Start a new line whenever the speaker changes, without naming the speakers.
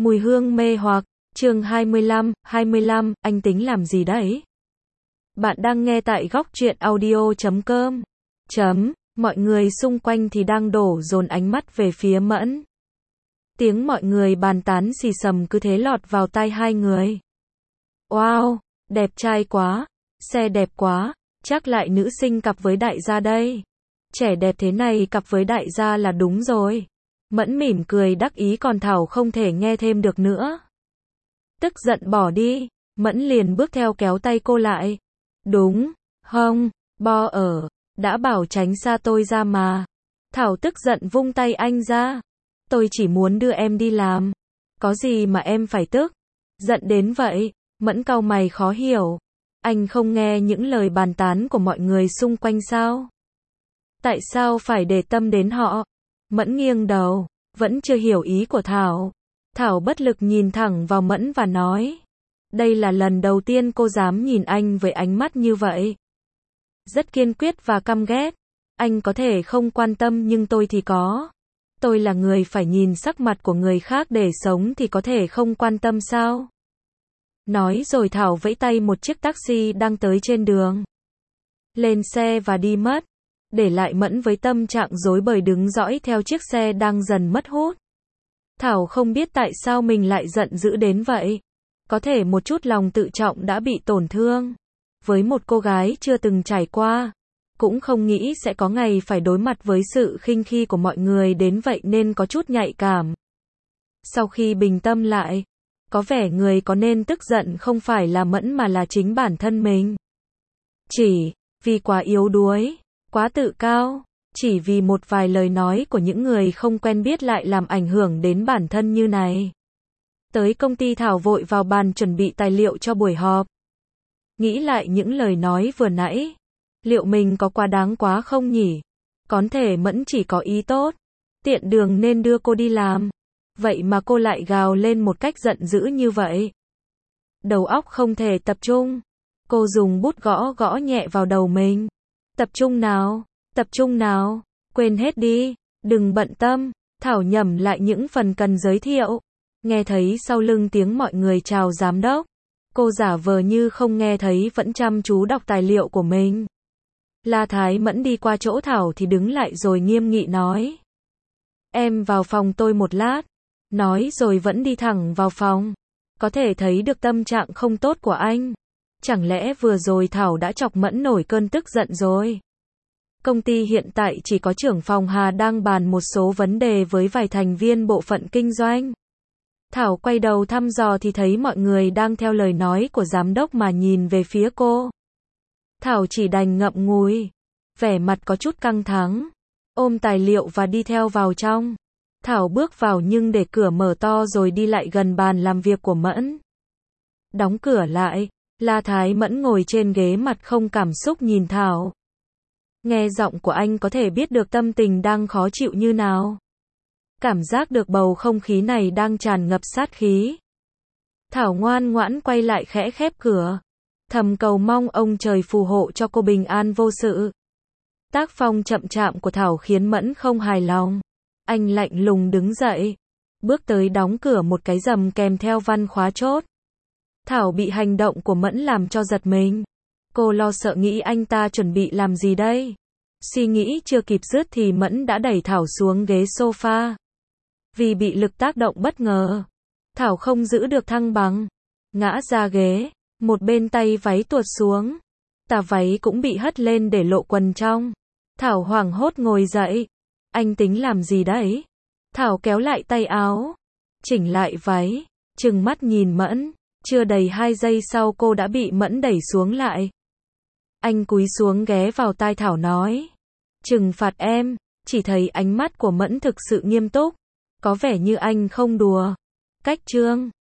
Mùi hương mê hoặc, chương 25, anh tính làm gì đấy? Bạn đang nghe tại góc truyện audio.com. Mọi người xung quanh thì đang đổ dồn ánh mắt về phía Mẫn. Tiếng mọi người bàn tán xì xầm cứ thế lọt vào tai hai người. Wow, đẹp trai quá, xe đẹp quá, chắc lại nữ sinh cặp với đại gia đây. Trẻ đẹp thế này cặp với đại gia là đúng rồi. Mẫn mỉm cười đắc ý còn Thảo không thể nghe thêm được nữa. Tức giận bỏ đi, Mẫn liền bước theo kéo tay cô lại. Đúng, không, bo ở, đã bảo tránh xa tôi ra mà. Thảo tức giận vung tay anh ra. Tôi chỉ muốn đưa em đi làm. Có gì mà em phải tức? Giận đến vậy, Mẫn cau mày khó hiểu. Anh không nghe những lời bàn tán của mọi người xung quanh sao? Tại sao phải để tâm đến họ? Mẫn nghiêng đầu, vẫn chưa hiểu ý của Thảo. Thảo bất lực nhìn thẳng vào Mẫn và nói. Đây là lần đầu tiên cô dám nhìn anh với ánh mắt như vậy. Rất kiên quyết và căm ghét. Anh có thể không quan tâm nhưng tôi thì có. Tôi là người phải nhìn sắc mặt của người khác để sống thì có thể không quan tâm sao? Nói rồi Thảo vẫy tay một chiếc taxi đang tới trên đường. Lên xe và đi mất. Để lại Mẫn với tâm trạng rối bời đứng dõi theo chiếc xe đang dần mất hút. Thảo không biết tại sao mình lại giận dữ đến vậy. Có thể một chút lòng tự trọng đã bị tổn thương. Với một cô gái chưa từng trải qua, cũng không nghĩ sẽ có ngày phải đối mặt với sự khinh khi của mọi người đến vậy nên có chút nhạy cảm. Sau khi bình tâm lại, có vẻ người có nên tức giận không phải là Mẫn mà là chính bản thân mình. Chỉ vì quá yếu đuối, quá tự cao, chỉ vì một vài lời nói của những người không quen biết lại làm ảnh hưởng đến bản thân như này. Tới công ty Thảo vội vào bàn chuẩn bị tài liệu cho buổi họp. Nghĩ lại những lời nói vừa nãy, liệu mình có quá đáng quá không nhỉ? Có thể Mẫn chỉ có ý tốt, tiện đường nên đưa cô đi làm. Vậy mà cô lại gào lên một cách giận dữ như vậy. Đầu óc không thể tập trung. Cô dùng bút gõ gõ nhẹ vào đầu mình. Tập trung nào, quên hết đi, đừng bận tâm. Thảo nhẩm lại những phần cần giới thiệu. Nghe thấy sau lưng tiếng mọi người chào giám đốc. Cô giả vờ như không nghe thấy vẫn chăm chú đọc tài liệu của mình. La Thái Mẫn đi qua chỗ Thảo thì đứng lại rồi nghiêm nghị nói. Em vào phòng tôi một lát. Nói rồi vẫn đi thẳng vào phòng. Có thể thấy được tâm trạng không tốt của anh. Chẳng lẽ vừa rồi Thảo đã chọc Mẫn nổi cơn tức giận rồi? Công ty hiện tại chỉ có trưởng phòng Hà đang bàn một số vấn đề với vài thành viên bộ phận kinh doanh. Thảo quay đầu thăm dò thì thấy mọi người đang theo lời nói của giám đốc mà nhìn về phía cô. Thảo chỉ đành ngậm ngùi, vẻ mặt có chút căng thẳng, ôm tài liệu và đi theo vào trong. Thảo bước vào nhưng để cửa mở to rồi đi lại gần bàn làm việc của Mẫn. Đóng cửa lại, La Thái Mẫn ngồi trên ghế mặt không cảm xúc nhìn Thảo. Nghe giọng của anh có thể biết được tâm tình đang khó chịu như nào. Cảm giác được bầu không khí này đang tràn ngập sát khí. Thảo ngoan ngoãn quay lại khẽ khép cửa. Thầm cầu mong ông trời phù hộ cho cô bình an vô sự. Tác phong chậm chạp của Thảo khiến Mẫn không hài lòng. Anh lạnh lùng đứng dậy. Bước tới đóng cửa một cái rầm kèm theo văn khóa chốt. Thảo bị hành động của Mẫn làm cho giật mình. Cô lo sợ nghĩ anh ta chuẩn bị làm gì đây. Suy nghĩ chưa kịp dứt thì Mẫn đã đẩy Thảo xuống ghế sofa. Vì bị lực tác động bất ngờ, Thảo không giữ được thăng bằng, ngã ra ghế, một bên tay váy tuột xuống, tà váy cũng bị hất lên để lộ quần trong. Thảo hoảng hốt ngồi dậy. Anh tính làm gì đấy? Thảo kéo lại tay áo, chỉnh lại váy, trừng mắt nhìn Mẫn. Chưa đầy 2 giây sau cô đã bị Mẫn đẩy xuống lại. Anh cúi xuống ghé vào tai Thảo nói. Trừng phạt em. Chỉ thấy ánh mắt của Mẫn thực sự nghiêm túc. Có vẻ như anh không đùa. Cách chương